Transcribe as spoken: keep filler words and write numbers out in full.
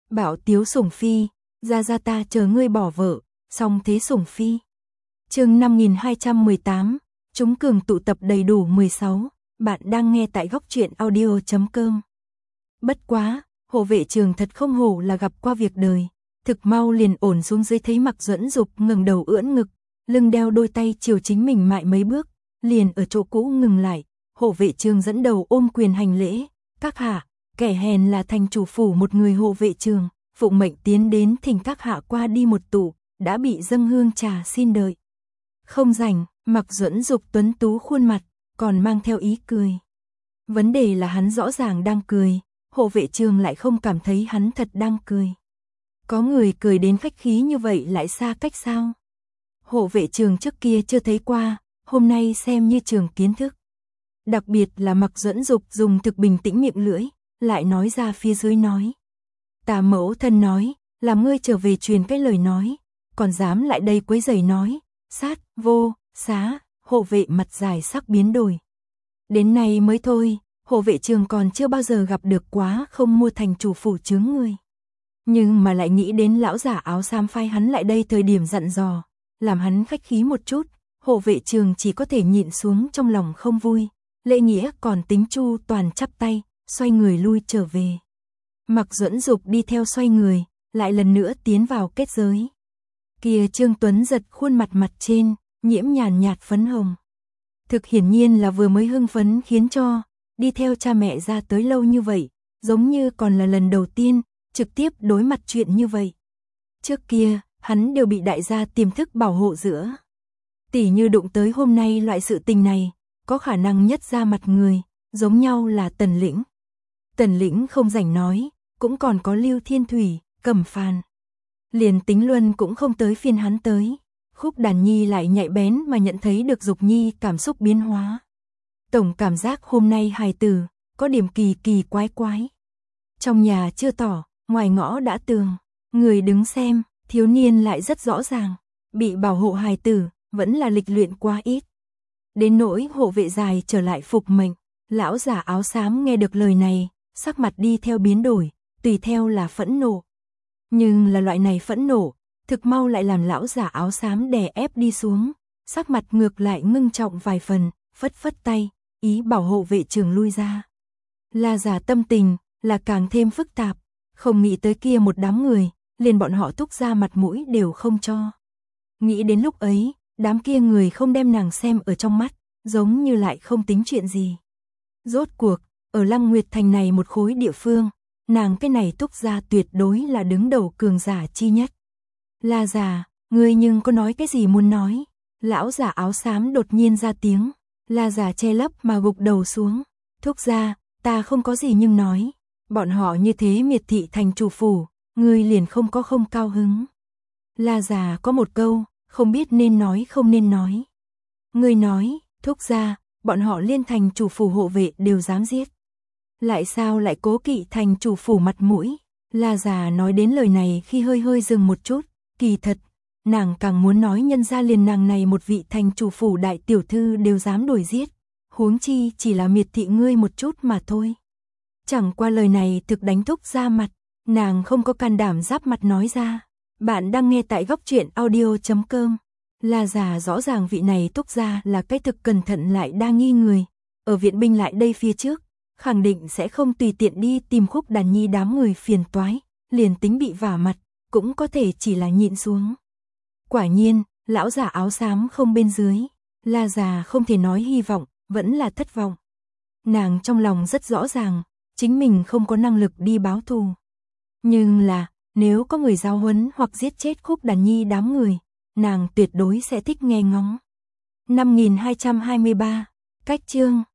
Bảo tiếu sủng phi, ra ra ta chờ ngươi bỏ vợ, song thế sủng phi. Chương năm nghìn hai trăm mười tám, chúng cường tụ tập đầy đủ mười sáu, bạn đang nghe tại góc truyện audio chấm com. Bất quá, hộ vệ trường thật không hổ là gặp qua việc đời, thực mau liền ổn xuống dưới thấy Mạc Duẫn Dục ngẩng đầu ưỡn ngực, lưng đeo đôi tay chiều chính mình mại mấy bước, liền ở chỗ cũ ngừng lại, hộ vệ trường dẫn đầu ôm quyền hành lễ, các hạ, kẻ hèn là thành chủ phủ một người hộ vệ trường, phụng mệnh tiến đến thỉnh các hạ qua đi một tụ, đã bị dâng hương trà xin đợi. Không rảnh, Mạc Duẫn Dục tuấn tú khuôn mặt, còn mang theo ý cười. Vấn đề là hắn rõ ràng đang cười, hộ vệ trường lại không cảm thấy hắn thật đang cười. Có người cười đến khách khí như vậy lại xa cách sao? Hộ vệ trường trước kia chưa thấy qua, hôm nay xem như trường kiến thức. Đặc biệt là Mạc Duẫn Dục dùng thực bình tĩnh miệng lưỡi, lại nói ra phía dưới nói. Tà mẫu thân nói, làm ngươi trở về truyền cái lời nói, còn dám lại đây quấy rầy nói, sát, vô, xá, hộ vệ mặt dài sắc biến đổi. Đến nay mới thôi, hộ vệ trường còn chưa bao giờ gặp được quá không mua thành chủ phủ chướng người. Nhưng mà lại nghĩ đến lão giả áo xám phai hắn lại đây thời điểm dặn dò, làm hắn khách khí một chút, hộ vệ trường chỉ có thể nhịn xuống trong lòng không vui, lễ nghĩa còn tính chu toàn chắp tay, xoay người lui trở về. Mạc Duẫn Dục đi theo xoay người, lại lần nữa tiến vào kết giới. Kia Trương Tuấn giật khuôn mặt mặt trên, nhiễm nhàn nhạt phấn hồng. Thực hiển nhiên là vừa mới hưng phấn khiến cho, đi theo cha mẹ ra tới lâu như vậy, giống như còn là lần đầu tiên, trực tiếp đối mặt chuyện như vậy. Trước kia, hắn đều bị đại gia tiềm thức bảo hộ giữa. Tỉ như đụng tới hôm nay loại sự tình này, có khả năng nhất ra mặt người, giống nhau là Tần Lĩnh. Tần Lĩnh không rảnh nói, cũng còn có Lưu Thiên Thủy, Cẩm Phàn. Liền tính Luân cũng không tới phiên hắn tới. Khúc Đàn Nhi lại nhạy bén mà nhận thấy được Dục Nhi cảm xúc biến hóa. Tổng cảm giác hôm nay hài tử, có điểm kỳ kỳ quái quái. Trong nhà chưa tỏ, ngoài ngõ đã tường. Người đứng xem, thiếu niên lại rất rõ ràng. Bị bảo hộ hài tử, vẫn là lịch luyện quá ít. Đến nỗi hộ vệ dài trở lại phục mệnh. Lão giả áo xám nghe được lời này, sắc mặt đi theo biến đổi, tùy theo là phẫn nộ. Nhưng là loại này phẫn nộ, thực mau lại làm lão giả áo xám đè ép đi xuống, sắc mặt ngược lại ngưng trọng vài phần, phất phất tay, ý bảo hộ vệ trường lui ra. La giả tâm tình, là càng thêm phức tạp, không nghĩ tới kia một đám người, liền bọn họ thúc ra mặt mũi đều không cho. Nghĩ đến lúc ấy, đám kia người không đem nàng xem ở trong mắt, giống như lại không tính chuyện gì. Rốt cuộc, ở Lăng Nguyệt Thành này một khối địa phương, nàng cái này thúc ra tuyệt đối là đứng đầu cường giả chi nhất. La già, ngươi nhưng có nói cái gì muốn nói? Lão giả áo xám đột nhiên ra tiếng, La già che lấp mà gục đầu xuống. Thúc ra, ta không có gì nhưng nói. Bọn họ như thế miệt thị thành chủ phủ, ngươi liền không có không cao hứng. La già có một câu, không biết nên nói không nên nói. Ngươi nói, thúc ra, bọn họ liên thành chủ phủ hộ vệ đều dám giết. Lại sao lại cố kỵ thành chủ phủ mặt mũi? La già nói đến lời này khi hơi hơi dừng một chút, kỳ thật, nàng càng muốn nói nhân ra liền nàng này một vị thành chủ phủ đại tiểu thư đều dám đuổi giết, huống chi chỉ là miệt thị ngươi một chút mà thôi. Chẳng qua lời này thực đánh thúc ra mặt, nàng không có can đảm giáp mặt nói ra. Bạn đang nghe tại góc truyện audio chấm com. La già rõ ràng vị này thúc ra là cái thực cẩn thận lại đa nghi người, ở viện binh lại đây phía trước, khẳng định sẽ không tùy tiện đi tìm Khúc Đàn Nhi đám người phiền toái, liền tính bị vả mặt, cũng có thể chỉ là nhịn xuống. Quả nhiên, lão giả áo xám không bên dưới, La già không thể nói hy vọng, vẫn là thất vọng. Nàng trong lòng rất rõ ràng, chính mình không có năng lực đi báo thù. Nhưng là, nếu có người giao huấn hoặc giết chết Khúc Đàn Nhi đám người, nàng tuyệt đối sẽ thích nghe ngóng. năm nghìn hai trăm hai mươi ba, cách chương